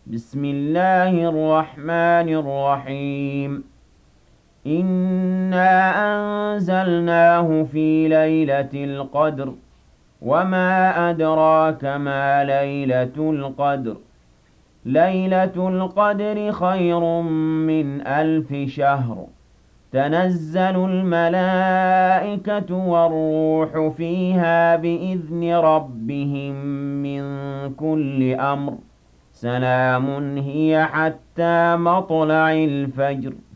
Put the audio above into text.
بسم الله الرحمن الرحيم إنا أنزلناه في ليلة القدر وما أدراك ما ليلة القدر ليلة القدر خير من 1000 شهر تنزل الملائكة والروح فيها بإذن ربهم من كل أمر سلام هي حتى مطلع الفجر